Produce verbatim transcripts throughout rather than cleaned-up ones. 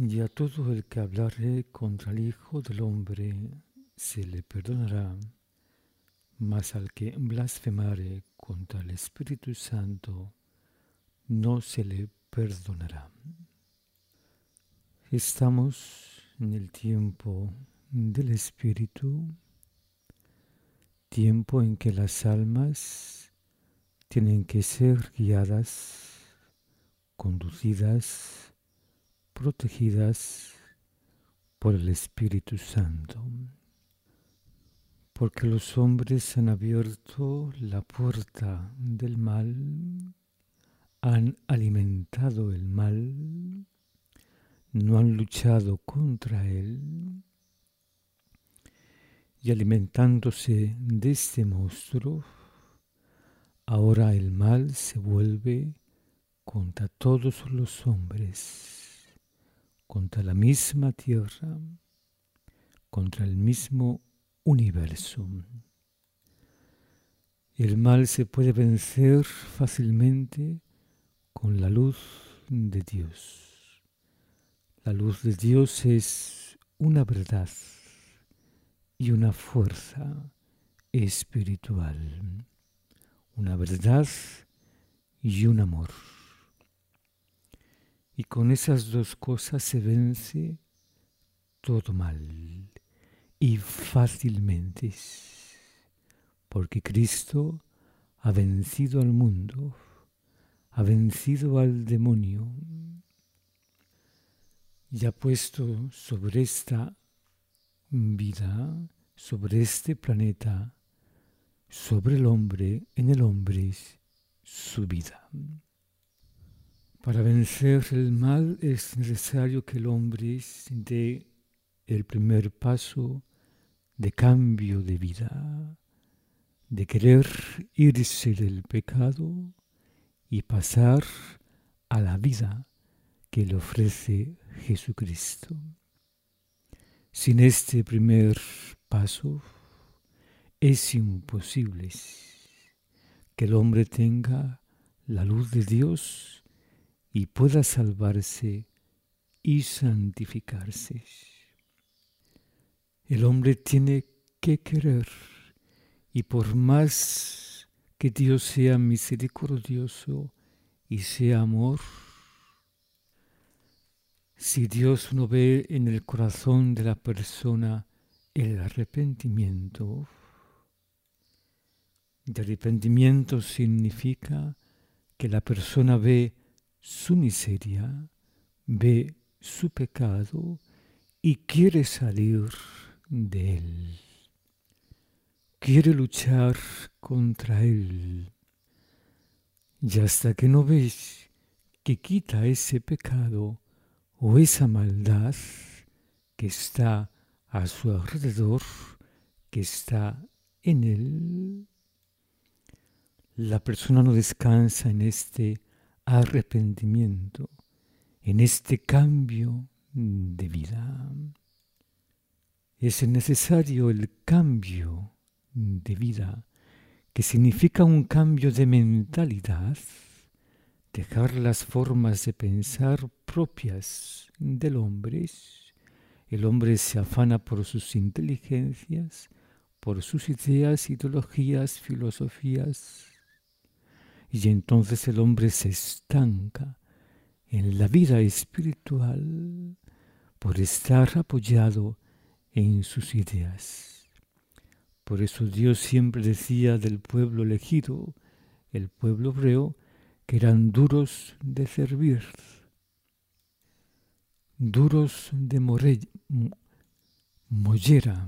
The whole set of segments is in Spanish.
Y a todo el que hablare contra el Hijo del Hombre se le perdonará, mas al que blasfemare contra el Espíritu Santo no se le perdonará. Estamos en el tiempo del Espíritu, tiempo en que las almas tienen que ser guiadas, conducidas, protegidas por el Espíritu Santo. Porque los hombres han abierto la puerta del mal, han alimentado el mal, no han luchado contra él, y alimentándose de este monstruo, ahora el mal se vuelve contra todos los hombres, contra la misma tierra, contra el mismo universo. El mal se puede vencer fácilmente con la luz de Dios. La luz de Dios es una verdad y una fuerza espiritual, una verdad y un amor. Y con esas dos cosas se vence todo mal y fácilmente, porque Cristo ha vencido al mundo, ha vencido al demonio y ha puesto sobre esta vida, sobre este planeta, sobre el hombre, en el hombre, su vida. Para vencer el mal es necesario que el hombre dé el primer paso de cambio de vida, de querer irse del pecado y pasar a la vida que le ofrece Jesucristo. Sin este primer paso es imposible que el hombre tenga la luz de Dios y pueda salvarse y santificarse. El hombre tiene que querer, y por más que Dios sea misericordioso y sea amor, si Dios no ve en el corazón de la persona el arrepentimiento, el arrepentimiento significa que la persona ve su miseria, ve su pecado y quiere salir de él. Quiere luchar contra él. Y hasta que no ves que quita ese pecado o esa maldad que está a su alrededor, que está en él, la persona no descansa en este arrepentimiento, en este cambio de vida. Es necesario el cambio de vida, que significa un cambio de mentalidad, dejar las formas de pensar propias del hombre. El hombre se afana por sus inteligencias, por sus ideas, ideologías, filosofías, y entonces el hombre se estanca en la vida espiritual por estar apoyado en sus ideas. Por eso Dios siempre decía del pueblo elegido, el pueblo hebreo, que eran duros de servir, duros de more- mollera,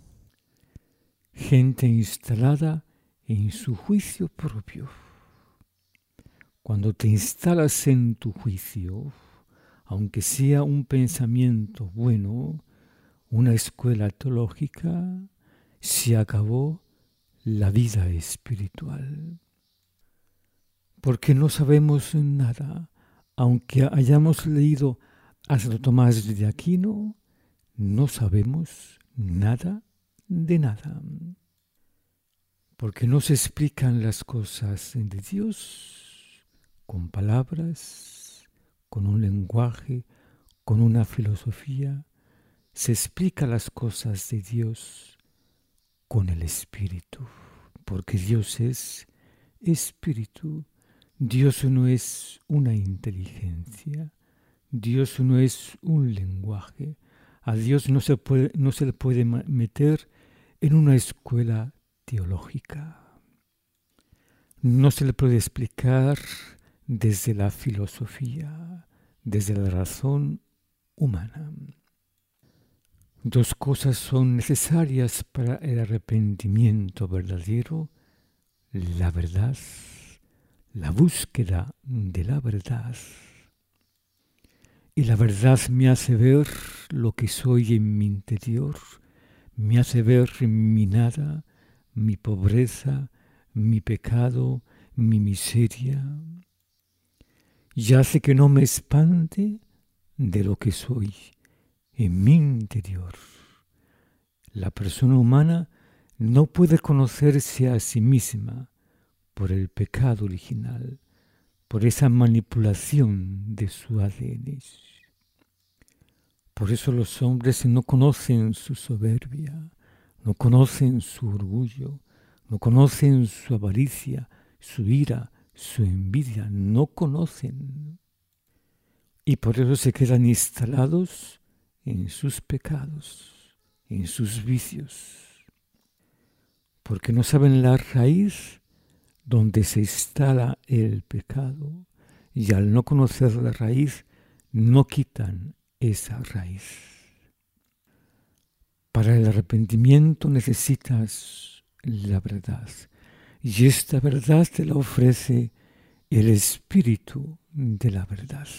gente instalada en su juicio propio. Cuando te instalas en tu juicio, aunque sea un pensamiento bueno, una escuela teológica, se acabó la vida espiritual. Porque no sabemos nada, aunque hayamos leído a Santo Tomás de Aquino, no sabemos nada de nada. Porque no se explican las cosas de Dios con palabras, con un lenguaje con una filosofía, se explica las cosas de Dios con el Espíritu, porque Dios es Espíritu. Dios no es una inteligencia, Dios no es un lenguaje. A Dios no se puede, no se le puede meter en una escuela teológica. No se le puede explicar desde la filosofía, desde la razón humana. Dos cosas son necesarias para el arrepentimiento verdadero: la verdad, la búsqueda de la verdad. Y la verdad me hace ver lo que soy en mi interior, me hace ver mi nada, mi pobreza, mi pecado, mi miseria, y hace que no me espante de lo que soy en mi interior. La persona humana no puede conocerse a sí misma por el pecado original, por esa manipulación de su A D N. Por eso los hombres no conocen su soberbia, no conocen su orgullo, no conocen su avaricia, su ira, su envidia, no conocen. Y por eso se quedan instalados en sus pecados, en sus vicios, porque no saben la raíz donde se instala el pecado, y al no conocer la raíz, no quitan esa raíz. Para el arrepentimiento necesitas la verdad, y esta verdad te la ofrece el Espíritu de la verdad.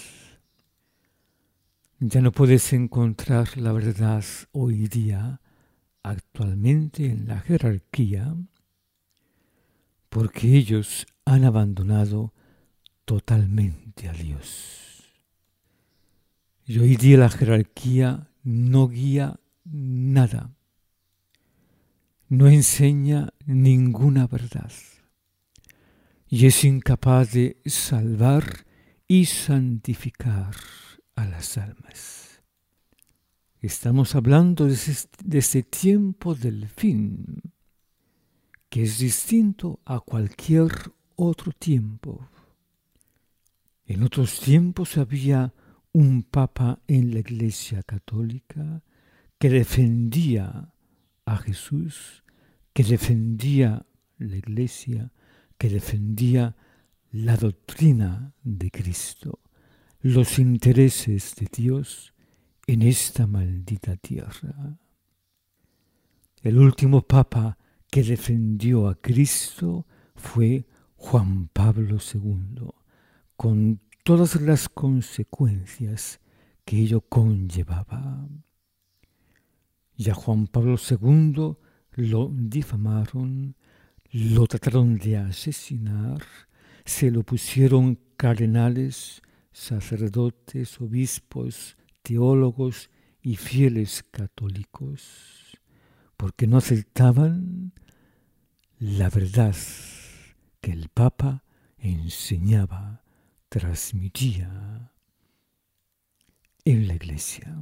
Ya no puedes encontrar la verdad hoy día, actualmente en la jerarquía, porque ellos han abandonado totalmente a Dios. Y hoy día la jerarquía no guía nada, no enseña ninguna verdad, y es incapaz de salvar y santificar a las almas. Estamos hablando de ese, de ese tiempo del fin, que es distinto a cualquier otro tiempo. En otros tiempos había un papa en la Iglesia Católica que defendía a Jesús, que defendía la Iglesia, que defendía la doctrina de Cristo, los intereses de Dios en esta maldita tierra. El último papa que defendió a Cristo fue Juan Pablo segundo, con todas las consecuencias que ello conllevaba. Y a Juan Pablo segundo lo difamaron, lo trataron de asesinar, se lo pusieron cardenales, sacerdotes, obispos, teólogos y fieles católicos, porque no aceptaban la verdad que el Papa enseñaba, transmitía en la Iglesia.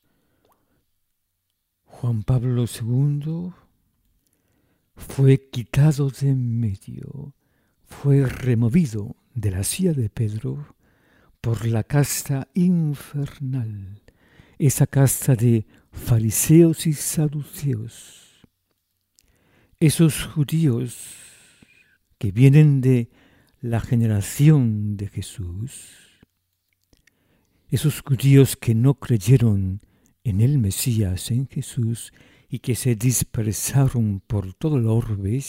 Juan Pablo segundo fue quitado de en medio, fue removido de la silla de Pedro por la casta infernal, esa casta de fariseos y saduceos, esos judíos que vienen de la generación de Jesús, esos judíos que no creyeron en el Mesías, en Jesús, y que se dispersaron por todo el orbe,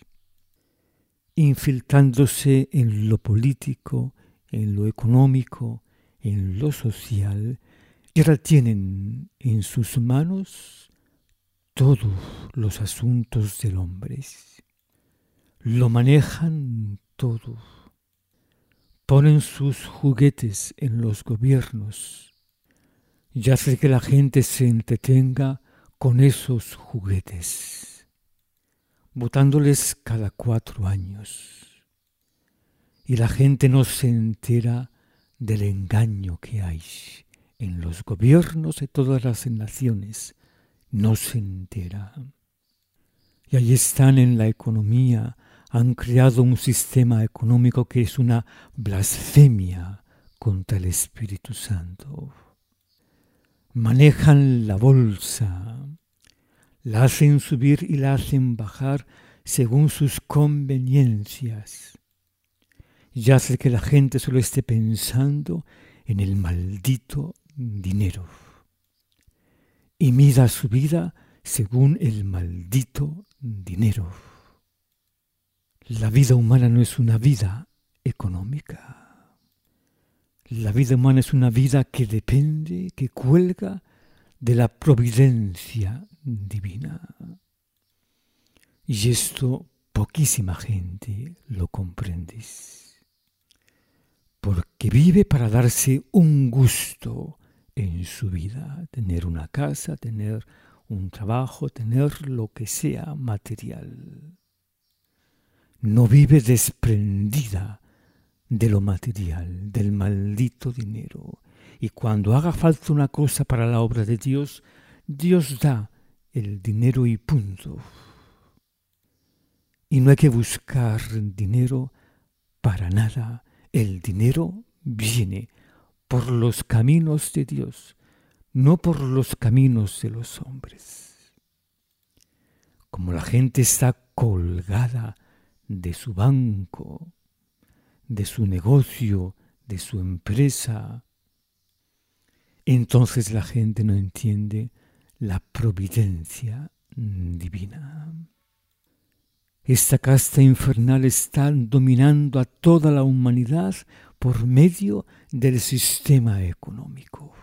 infiltrándose en lo político, en lo económico, en lo social, y ahora tienen en sus manos todos los asuntos del hombre. Lo manejan todo. Ponen sus juguetes en los gobiernos y hace que la gente se entretenga con esos juguetes, votándoles cada cuatro años. Y la gente no se entera del engaño que hay en los gobiernos de todas las naciones, no se entera. Y ahí están en la economía, han creado un sistema económico que es una blasfemia contra el Espíritu Santo. Manejan la bolsa, la hacen subir y la hacen bajar según sus conveniencias. Ya hace que la gente solo esté pensando en el maldito dinero y mida su vida según el maldito dinero. La vida humana no es una vida económica. La vida humana es una vida que depende, que cuelga de la providencia divina. Y esto poquísima gente lo comprende. Porque vive para darse un gusto en su vida, tener una casa, tener un trabajo, tener lo que sea material. No vive desprendida de lo material, del maldito dinero. Y cuando haga falta una cosa para la obra de Dios, Dios da el dinero y punto. Y no hay que buscar dinero para nada. El dinero viene por los caminos de Dios, no por los caminos de los hombres. Como la gente está colgada de su banco, de su negocio, de su empresa, entonces la gente no entiende la providencia divina. Esta casta infernal está dominando a toda la humanidad por medio del sistema económico.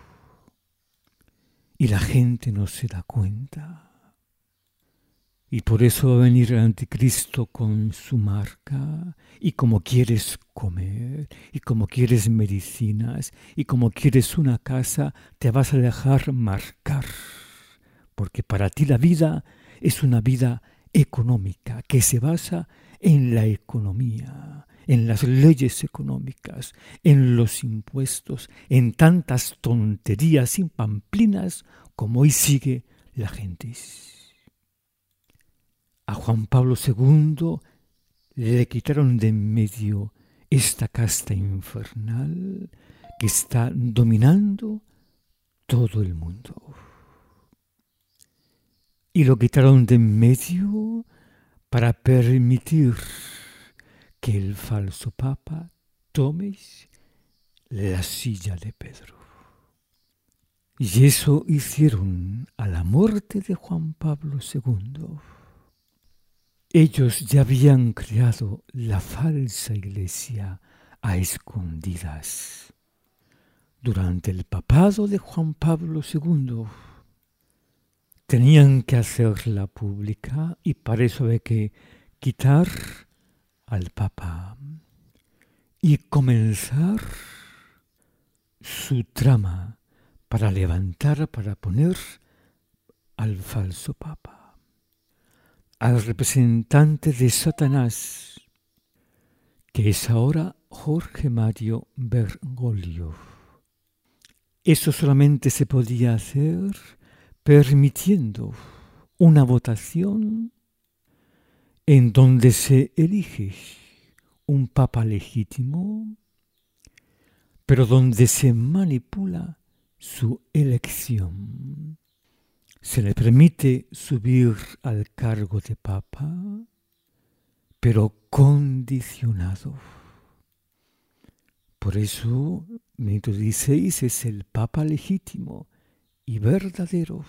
Y la gente no se da cuenta. Y por eso va a venir el anticristo con su marca, y como quieres comer, y como quieres medicinas, y como quieres una casa, te vas a dejar marcar. Porque para ti la vida es una vida económica, que se basa en la economía, en las leyes económicas, en los impuestos, en tantas tonterías y pamplinas como hoy sigue la gente. A Juan Pablo segundo le quitaron de en medio esta casta infernal que está dominando todo el mundo. Y lo quitaron de en medio para permitir que el falso papa tome la silla de Pedro. Y eso hicieron a la muerte de Juan Pablo segundo. Ellos ya habían creado la falsa iglesia a escondidas. Durante el papado de Juan Pablo segundo, tenían que hacerla pública y para eso había que quitar al papa y comenzar su trama para levantar, para poner al falso papa, al representante de Satanás, que es ahora Jorge Mario Bergoglio. Eso solamente se podía hacer permitiendo una votación en donde se elige un papa legítimo, pero donde se manipula su elección. Se le permite subir al cargo de papa, pero condicionado. Por eso Benito dieciséis es el papa legítimo y verdadero,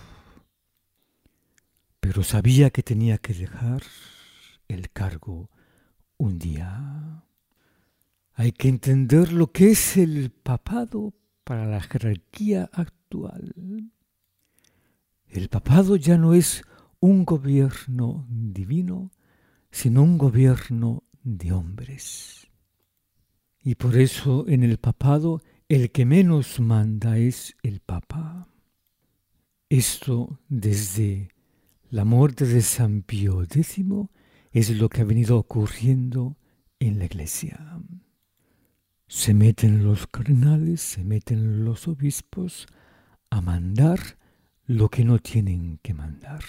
pero sabía que tenía que dejar el cargo un día. Hay que entender lo que es el papado para la jerarquía actual. El papado ya no es un gobierno divino, sino un gobierno de hombres. Y por eso en el papado el que menos manda es el papa. Esto desde la muerte de San Pío décimo es lo que ha venido ocurriendo en la Iglesia. Se meten los cardenales, se meten los obispos a mandar lo que no tienen que mandar.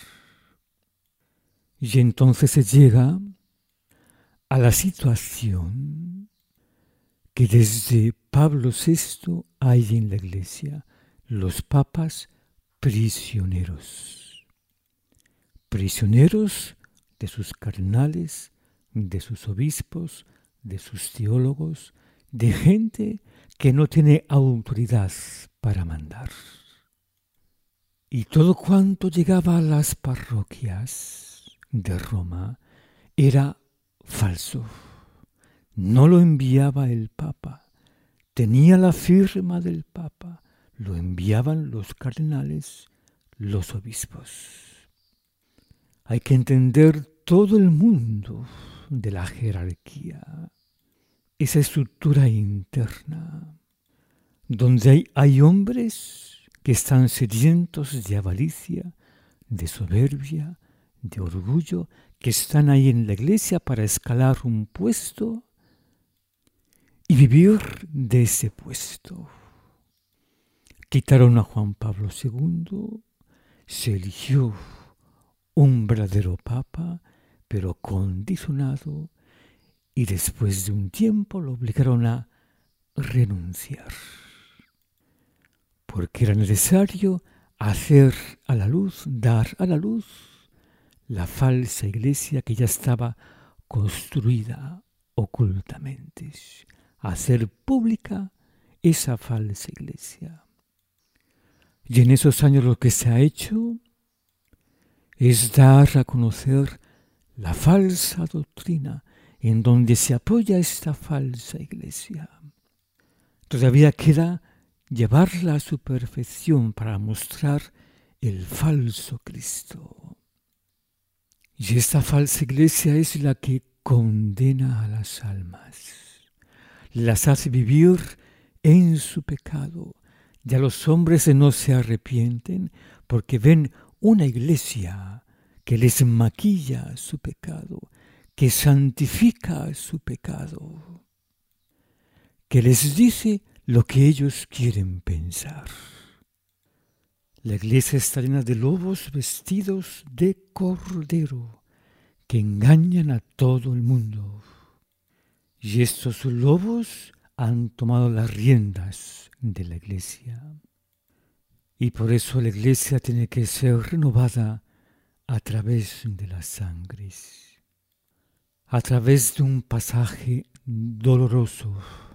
Y entonces se llega a la situación que desde Pablo sexto hay en la Iglesia, los papas prisioneros. Prisioneros de sus cardenales, de sus obispos, de sus teólogos, de gente que no tiene autoridad para mandar. Y todo cuanto llegaba a las parroquias de Roma era falso. No lo enviaba el Papa, tenía la firma del Papa, lo enviaban los cardenales, los obispos. Hay que entender todo el mundo de la jerarquía, esa estructura interna, donde hay, hay hombres que están sedientos de avaricia, de soberbia, de orgullo, que están ahí en la iglesia para escalar un puesto y vivir de ese puesto. Quitaron a Juan Pablo segundo, se eligió un verdadero papa, pero condicionado, y después de un tiempo lo obligaron a renunciar, porque era necesario hacer a la luz, dar a la luz la falsa iglesia que ya estaba construida ocultamente, hacer pública esa falsa iglesia. Y en esos años lo que se ha hecho es dar a conocer la falsa doctrina en donde se apoya esta falsa iglesia. Todavía queda llevarla a su perfección para mostrar el falso Cristo. Y esta falsa iglesia es la que condena a las almas, las hace vivir en su pecado. Ya los hombres no se arrepienten porque ven una iglesia que les maquilla su pecado, que santifica su pecado, que les dice lo que ellos quieren pensar. La iglesia está llena de lobos vestidos de cordero que engañan a todo el mundo. Y estos lobos han tomado las riendas de la iglesia. Y por eso la iglesia tiene que ser renovada a través de las sangres, a través de un pasaje doloroso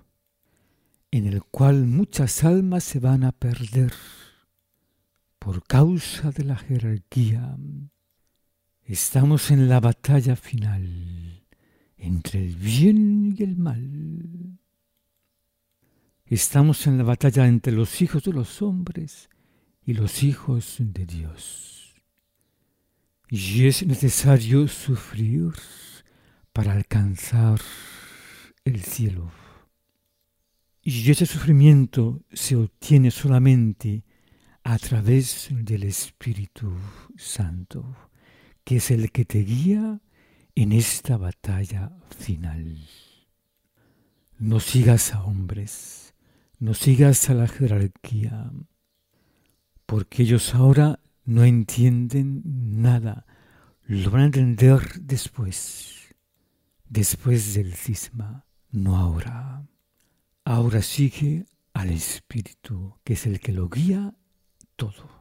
en el cual muchas almas se van a perder por causa de la jerarquía. Estamos en la batalla final entre el bien y el mal. Estamos en la batalla entre los hijos de los hombres y los hijos de Dios. Y es necesario sufrir para alcanzar el cielo. Y ese sufrimiento se obtiene solamente a través del Espíritu Santo, que es el que te guía en esta batalla final. No sigas a hombres, no sigas a la jerarquía, porque ellos ahora no entienden nada, lo van a entender después, después del cisma, no ahora. Ahora sigue al Espíritu, que es el que lo guía todo.